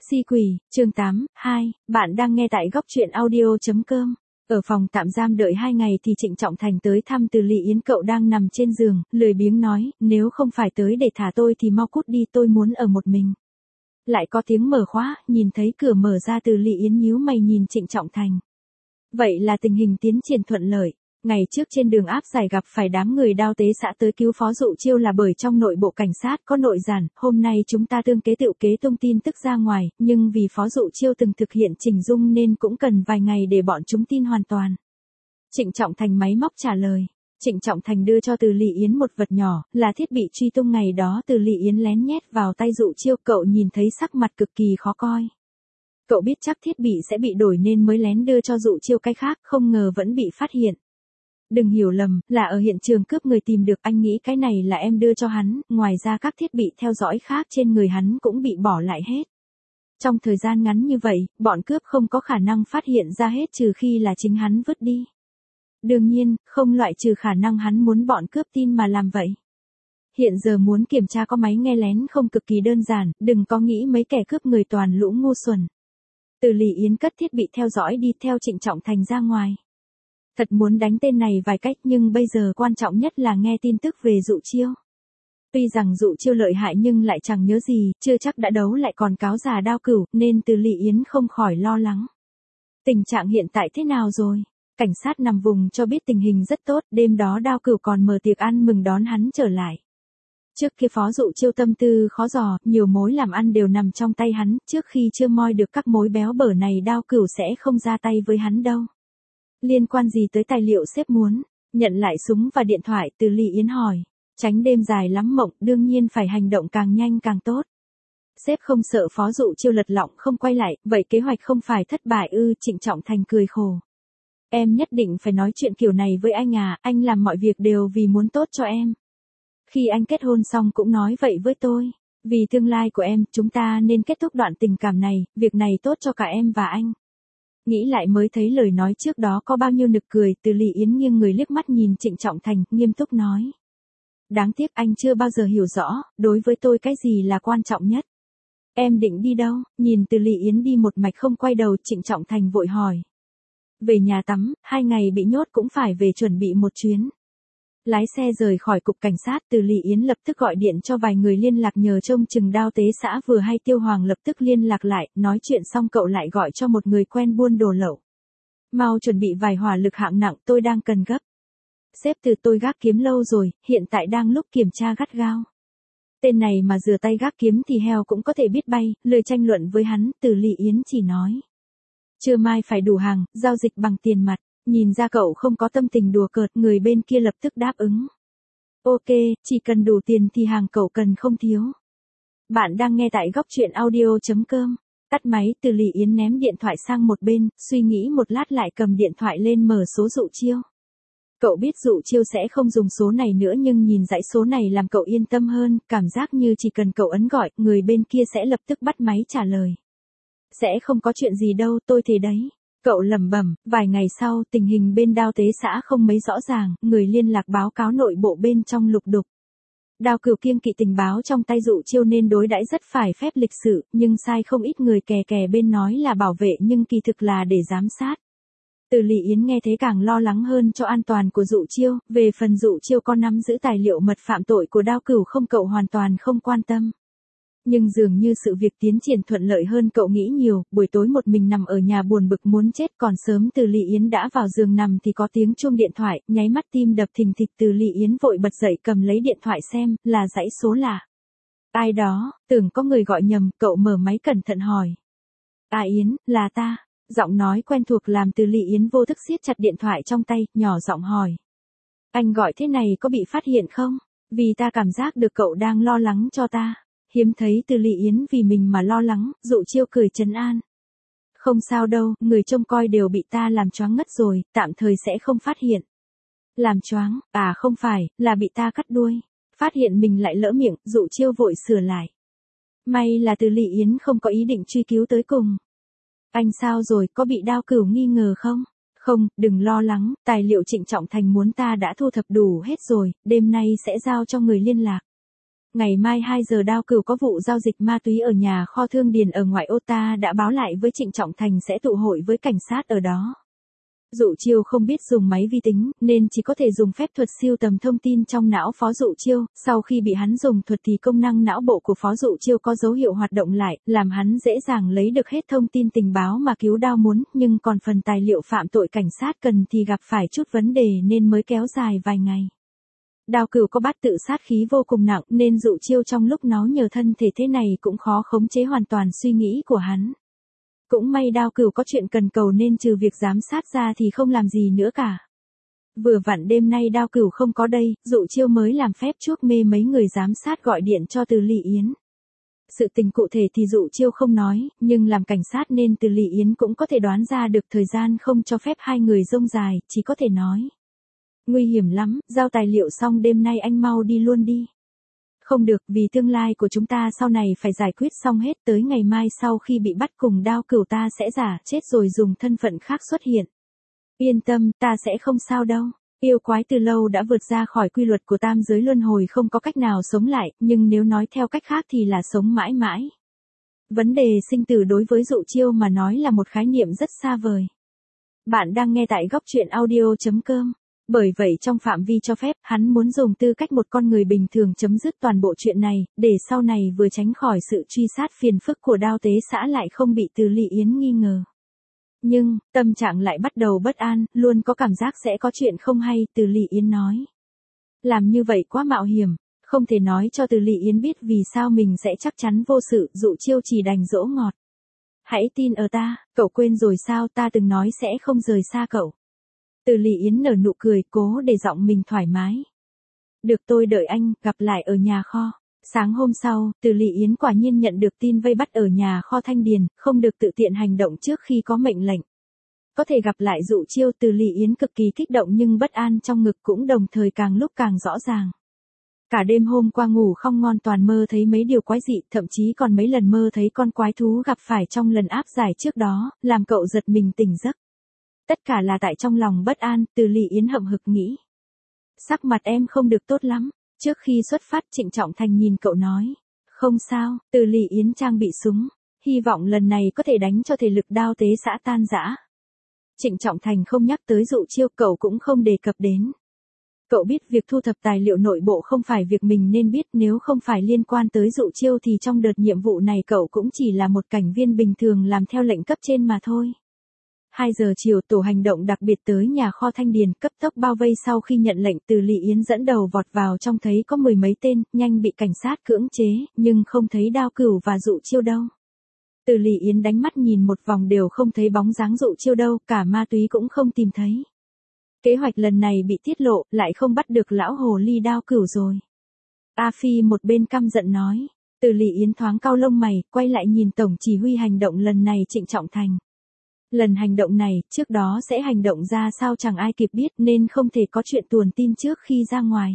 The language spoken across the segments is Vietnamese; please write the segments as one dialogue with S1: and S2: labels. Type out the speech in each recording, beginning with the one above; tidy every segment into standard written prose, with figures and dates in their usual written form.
S1: Si quỷ, chương 8, 2, bạn đang nghe tại góc truyện audio.com. Ở phòng tạm giam đợi 2 ngày thì Trịnh Trọng Thành tới thăm Từ Lị Yến. Cậu đang nằm trên giường, lười biếng nói, nếu không phải tới để thả tôi thì mau cút đi, tôi muốn ở một mình. Lại có tiếng mở khóa, nhìn thấy cửa mở ra, Từ Lị Yến nhíu mày nhìn Trịnh Trọng Thành. Vậy là tình hình tiến triển thuận lợi. Ngày trước trên đường áp giải gặp phải đám người Đao Tế Xã tới cứu Phó Dụ Chiêu là bởi trong nội bộ cảnh sát có nội giản, hôm nay chúng ta tương kế tựu kế tung tin tức ra ngoài, nhưng vì Phó Dụ Chiêu từng thực hiện chỉnh dung nên cũng cần vài ngày để bọn chúng tin hoàn toàn. Trịnh Trọng Thành máy móc trả lời. Trịnh Trọng Thành đưa cho Từ Lị Yến một vật nhỏ, là thiết bị truy tung ngày đó Từ Lị Yến lén nhét vào tay Dụ Chiêu. Cậu nhìn thấy sắc mặt cực kỳ khó coi. Cậu biết chắc thiết bị sẽ bị đổi nên mới lén đưa cho Dụ Chiêu cái khác, không ngờ vẫn bị phát hiện. Đừng hiểu lầm, là ở hiện trường cướp người tìm được, anh nghĩ cái này là em đưa cho hắn, ngoài ra các thiết bị theo dõi khác trên người hắn cũng bị bỏ lại hết. Trong thời gian ngắn như vậy, bọn cướp không có khả năng phát hiện ra hết trừ khi là chính hắn vứt đi. Đương nhiên, không loại trừ khả năng hắn muốn bọn cướp tin mà làm vậy. Hiện giờ muốn kiểm tra có máy nghe lén không cực kỳ đơn giản, đừng có nghĩ mấy kẻ cướp người toàn lũ ngu xuẩn. Từ Lị Yến cất thiết bị theo dõi đi theo Trịnh Trọng Thành ra ngoài. Thật muốn đánh tên này vài cách nhưng bây giờ quan trọng nhất là nghe tin tức về Dụ Chiêu. Tuy rằng Dụ Chiêu lợi hại nhưng lại chẳng nhớ gì, chưa chắc đã đấu lại còn cáo già Đao Cửu, nên Từ Lị Yến không khỏi lo lắng. Tình trạng hiện tại thế nào rồi? Cảnh sát nằm vùng cho biết tình hình rất tốt, đêm đó Đao Cửu còn mở tiệc ăn mừng đón hắn trở lại. Trước kia Phó Dụ Chiêu tâm tư khó dò, nhiều mối làm ăn đều nằm trong tay hắn, trước khi chưa moi được các mối béo bở này Đao Cửu sẽ không ra tay với hắn đâu. Liên quan gì tới tài liệu sếp muốn? Nhận lại súng và điện thoại, Từ Lị Yến hỏi. Tránh đêm dài lắm mộng, đương nhiên phải hành động càng nhanh càng tốt. Sếp không sợ Phó Dụ Chiêu lật lọng không quay lại, vậy kế hoạch không phải thất bại ư? Trịnh Trọng Thành cười khổ. Em nhất định phải nói chuyện kiểu này với anh à, anh làm mọi việc đều vì muốn tốt cho em. Khi anh kết hôn xong cũng nói vậy với tôi. Vì tương lai của em, chúng ta nên kết thúc đoạn tình cảm này, việc này tốt cho cả em và anh. Nghĩ lại mới thấy lời nói trước đó có bao nhiêu nực cười. Từ Lị Yến nghiêng người liếc mắt nhìn Trịnh Trọng Thành, nghiêm túc nói. Đáng tiếc anh chưa bao giờ hiểu rõ, đối với tôi cái gì là quan trọng nhất. Em định đi đâu? Nhìn Từ Lị Yến đi một mạch không quay đầu, Trịnh Trọng Thành vội hỏi. Về nhà tắm, 2 ngày bị nhốt cũng phải về chuẩn bị một chuyến. Lái xe rời khỏi cục cảnh sát, Từ Lị Yến lập tức gọi điện cho vài người liên lạc nhờ trông chừng Đao Tế Xã. Vừa hay Tiêu Hoàng lập tức liên lạc lại, nói chuyện xong cậu lại gọi cho một người quen buôn đồ lậu. Mau chuẩn bị vài hỏa lực hạng nặng, tôi đang cần gấp. Sếp, từ tôi gác kiếm lâu rồi, hiện tại đang lúc kiểm tra gắt gao. Tên này mà rửa tay gác kiếm thì heo cũng có thể biết bay, lời tranh luận với hắn, Từ Lị Yến chỉ nói. Trưa mai phải đủ hàng, giao dịch bằng tiền mặt. Nhìn ra cậu không có tâm tình đùa cợt, người bên kia lập tức đáp ứng. Ok, chỉ cần đủ tiền thì hàng cậu cần không thiếu. Bạn đang nghe tại góc truyện audio.com. Tắt máy, Từ Lị Yến ném điện thoại sang một bên, suy nghĩ một lát lại cầm điện thoại lên mở số Dụ Chiêu. Cậu biết Dụ Chiêu sẽ không dùng số này nữa nhưng nhìn dãy số này làm cậu yên tâm hơn, cảm giác như chỉ cần cậu ấn gọi, người bên kia sẽ lập tức bắt máy trả lời. Sẽ không có chuyện gì đâu, tôi thế đấy. Cậu lẩm bẩm. Vài ngày sau, tình hình bên Đao Tế Xã không mấy rõ ràng, người liên lạc báo cáo nội bộ bên trong lục đục. Đao Cửu kiêng kỵ tình báo trong tay Dụ Chiêu nên đối đãi rất phải phép lịch sự, nhưng sai không ít người kè bên nói là bảo vệ nhưng kỳ thực là để giám sát. Từ Lị Yến nghe thế càng lo lắng hơn cho an toàn của Dụ Chiêu, về phần Dụ Chiêu có nắm giữ tài liệu mật phạm tội của Đao Cửu không, cậu hoàn toàn không quan tâm. Nhưng dường như sự việc tiến triển thuận lợi hơn cậu nghĩ nhiều, buổi tối một mình nằm ở nhà buồn bực muốn chết, còn sớm Từ Lị Yến đã vào giường nằm thì có tiếng chuông điện thoại, nháy mắt tim đập thình thịch. Từ Lị Yến vội bật dậy cầm lấy điện thoại xem, là dãy số lạ. Ai đó, tưởng có người gọi nhầm, cậu mở máy cẩn thận hỏi. Yến, là ta. Giọng nói quen thuộc làm Từ Lị Yến vô thức siết chặt điện thoại trong tay, nhỏ giọng hỏi. Anh gọi thế này có bị phát hiện không? Vì ta cảm giác được cậu đang lo lắng cho ta. Hiếm thấy Từ Lị Yến vì mình mà lo lắng, Dụ Chiêu cười trấn an. Không sao đâu, người trông coi đều bị ta làm choáng ngất rồi, tạm thời sẽ không phát hiện. Làm choáng, à không phải, là bị ta cắt đuôi. Phát hiện mình lại lỡ miệng, Dụ Chiêu vội sửa lại. May là Từ Lị Yến không có ý định truy cứu tới cùng. Anh sao rồi, có bị Đao Cửu nghi ngờ không? Không, đừng lo lắng, tài liệu Trịnh Trọng Thành muốn ta đã thu thập đủ hết rồi, đêm nay sẽ giao cho người liên lạc. Ngày mai 2 giờ Đao Cửu có vụ giao dịch ma túy ở nhà kho Thương Điền ở ngoại ô, ta đã báo lại với Trịnh Trọng Thành sẽ tụ hội với cảnh sát ở đó. Dụ Chiêu không biết dùng máy vi tính, nên chỉ có thể dùng phép thuật siêu tầm thông tin trong não Phó Dụ Chiêu, sau khi bị hắn dùng thuật thì công năng não bộ của Phó Dụ Chiêu có dấu hiệu hoạt động lại, làm hắn dễ dàng lấy được hết thông tin tình báo mà cứu Đao muốn, nhưng còn phần tài liệu phạm tội cảnh sát cần thì gặp phải chút vấn đề nên mới kéo dài vài ngày. Đao Cửu có bát tự sát khí vô cùng nặng nên Dụ Chiêu trong lúc nó nhờ thân thể thế này cũng khó khống chế hoàn toàn suy nghĩ của hắn. Cũng may Đao Cửu có chuyện cần cầu nên trừ việc giám sát ra thì không làm gì nữa cả. Vừa vặn đêm nay Đao Cửu không có đây, Dụ Chiêu mới làm phép chuốc mê mấy người giám sát gọi điện cho Từ Lị Yến. Sự tình cụ thể thì Dụ Chiêu không nói, nhưng làm cảnh sát nên Từ Lị Yến cũng có thể đoán ra được thời gian không cho phép hai người rông dài, chỉ có thể nói. Nguy hiểm lắm, giao tài liệu xong đêm nay anh mau đi luôn đi. Không được, vì tương lai của chúng ta sau này phải giải quyết xong hết, tới ngày mai sau khi bị bắt cùng Đao Cửu ta sẽ giả chết rồi dùng thân phận khác xuất hiện. Yên tâm, ta sẽ không sao đâu. Yêu quái từ lâu đã vượt ra khỏi quy luật của tam giới luân hồi, không có cách nào sống lại, nhưng nếu nói theo cách khác thì là sống mãi mãi. Vấn đề sinh tử đối với Dụ Chiêu mà nói là một khái niệm rất xa vời. Bạn đang nghe tại góc truyện audio.com. Bởi vậy trong phạm vi cho phép, hắn muốn dùng tư cách một con người bình thường chấm dứt toàn bộ chuyện này, để sau này vừa tránh khỏi sự truy sát phiền phức của Đao Tế Xã lại không bị Từ Lị Yến nghi ngờ. Nhưng, tâm trạng lại bắt đầu bất an, luôn có cảm giác sẽ có chuyện không hay, Từ Lị Yến nói. Làm như vậy quá mạo hiểm, không thể nói cho Từ Lị Yến biết vì sao mình sẽ chắc chắn vô sự, Dụ Chiêu chỉ đành dỗ ngọt. Hãy tin ở ta, cậu quên rồi sao, ta từng nói sẽ không rời xa cậu. Từ Lị Yến nở nụ cười, cố để giọng mình thoải mái. Được, tôi đợi anh, gặp lại ở nhà kho. Sáng hôm sau, Từ Lị Yến quả nhiên nhận được tin vây bắt ở nhà kho Thanh Điền, không được tự tiện hành động trước khi có mệnh lệnh. Có thể gặp lại Dụ Chiêu, Từ Lị Yến cực kỳ kích động nhưng bất an trong ngực cũng đồng thời càng lúc càng rõ ràng. Cả đêm hôm qua ngủ không ngon, toàn mơ thấy mấy điều quái dị, thậm chí còn mấy lần mơ thấy con quái thú gặp phải trong lần áp giải trước đó, làm cậu giật mình tỉnh giấc. Tất cả là tại trong lòng bất an, Từ Lị Yến hậm hực nghĩ. Sắc mặt em không được tốt lắm. Trước khi xuất phát Trịnh Trọng Thành nhìn cậu nói. Không sao, Từ Lị Yến trang bị súng. Hy vọng lần này có thể đánh cho thể lực Đao Tế Xã tan rã. Trịnh Trọng Thành không nhắc tới Dụ Chiêu, cậu cũng không đề cập đến. Cậu biết việc thu thập tài liệu nội bộ không phải việc mình nên biết, nếu không phải liên quan tới Dụ Chiêu thì trong đợt nhiệm vụ này cậu cũng chỉ là một cảnh viên bình thường làm theo lệnh cấp trên mà thôi. 2 giờ chiều tổ hành động đặc biệt tới nhà kho Thanh Điền, cấp tốc bao vây. Sau khi nhận lệnh, Từ Lị Yến dẫn đầu vọt vào trong, thấy có 10 mấy tên, nhanh bị cảnh sát cưỡng chế, nhưng không thấy Đao Cửu và Dụ Chiêu đâu. Từ Lị Yến đánh mắt nhìn một vòng đều không thấy bóng dáng Dụ Chiêu đâu, cả ma túy cũng không tìm thấy. Kế hoạch lần này bị tiết lộ, lại không bắt được lão hồ ly Đao Cửu rồi. A Phi một bên căm giận nói. Từ Lị Yến thoáng cau lông mày, quay lại nhìn tổng chỉ huy hành động lần này Trịnh Trọng Thành. Lần hành động này, trước đó sẽ hành động ra sao chẳng ai kịp biết nên không thể có chuyện tuồn tin trước khi ra ngoài.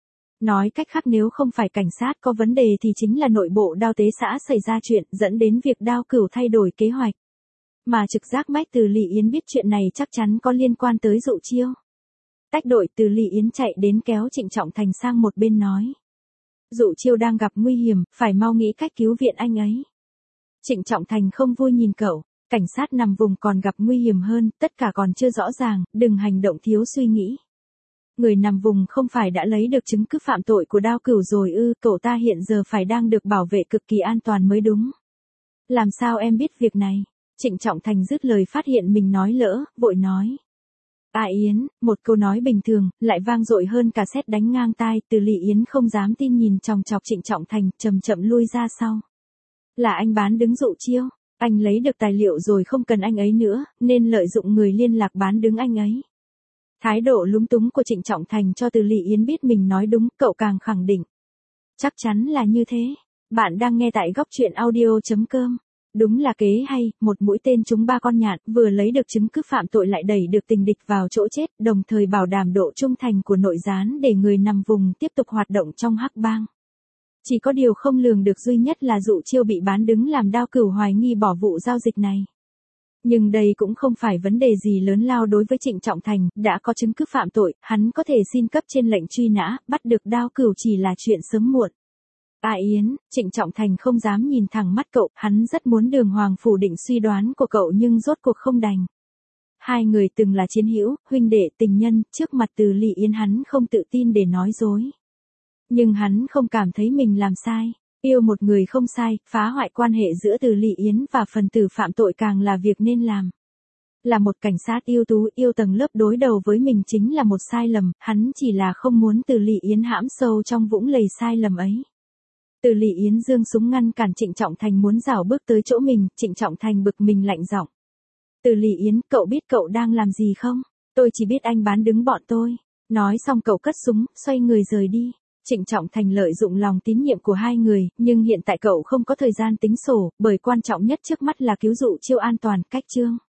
S1: Nói cách khác, nếu không phải cảnh sát có vấn đề thì chính là nội bộ Đao Tế Xã xảy ra chuyện, dẫn đến việc Đao Cửu thay đổi kế hoạch. Mà trực giác mách Từ Lị Yến biết chuyện này chắc chắn có liên quan tới Dụ Chiêu. Tách đội, Từ Lị Yến chạy đến kéo Trịnh Trọng Thành sang một bên nói. Dụ Chiêu đang gặp nguy hiểm, phải mau nghĩ cách cứu viện anh ấy. Trịnh Trọng Thành không vui nhìn cậu. Cảnh sát nằm vùng còn gặp nguy hiểm hơn, tất cả còn chưa rõ ràng, đừng hành động thiếu suy nghĩ. Người nằm vùng không phải đã lấy được chứng cứ phạm tội của Đao Cửu rồi ư, cậu ta hiện giờ phải đang được bảo vệ cực kỳ an toàn mới đúng. Làm sao em biết việc này? Trịnh Trọng Thành dứt lời phát hiện mình nói lỡ, vội nói. Yến, một câu nói bình thường, lại vang dội hơn cả sét đánh ngang tai, Từ Lị Yến không dám tin nhìn chòng chọc Trịnh Trọng Thành, chậm chậm lui ra sau. Là anh bán đứng Dụ Chiêu. Anh lấy được tài liệu rồi không cần anh ấy nữa, nên lợi dụng người liên lạc bán đứng anh ấy. Thái độ lúng túng của Trịnh Trọng Thành cho Từ Lị Yến biết mình nói đúng, cậu càng khẳng định. Chắc chắn là như thế. Bạn đang nghe tại góc truyện audio.com. Đúng là kế hay, một mũi tên trúng 3 con nhạn, vừa lấy được chứng cứ phạm tội lại đẩy được tình địch vào chỗ chết, đồng thời bảo đảm độ trung thành của nội gián để người nằm vùng tiếp tục hoạt động trong hắc bang. Chỉ có điều không lường được duy nhất là Dụ Chiêu bị bán đứng làm Đao Cửu hoài nghi bỏ vụ giao dịch này. Nhưng đây cũng không phải vấn đề gì lớn lao đối với Trịnh Trọng Thành, đã có chứng cứ phạm tội, hắn có thể xin cấp trên lệnh truy nã, bắt được Đao Cửu chỉ là chuyện sớm muộn. Yến, Trịnh Trọng Thành không dám nhìn thẳng mắt cậu, hắn rất muốn đường hoàng phủ định suy đoán của cậu nhưng rốt cuộc không đành. Hai người từng là chiến hữu, huynh đệ, tình nhân, trước mặt Từ Ly Yến hắn không tự tin để nói dối. Nhưng hắn không cảm thấy mình làm sai. Yêu một người không sai, phá hoại quan hệ giữa Từ Ly Yến và phần tử phạm tội càng là việc nên làm. Là một cảnh sát ưu tú, yêu tầng lớp đối đầu với mình chính là một sai lầm, hắn chỉ là không muốn Từ Ly Yến hãm sâu trong vũng lầy sai lầm ấy. Từ Ly Yến giương súng ngăn cản Trịnh Trọng Thành muốn rảo bước tới chỗ mình, Trịnh Trọng Thành bực mình lạnh giọng. Từ Ly Yến, cậu biết cậu đang làm gì không? Tôi chỉ biết anh bán đứng bọn tôi. Nói xong cậu cất súng, xoay người rời đi. Trịnh Trọng Thành lợi dụng lòng tín nhiệm của hai người, nhưng hiện tại cậu không có thời gian tính sổ, bởi quan trọng nhất trước mắt là cứu dụ Chiêu an toàn, cách Trương.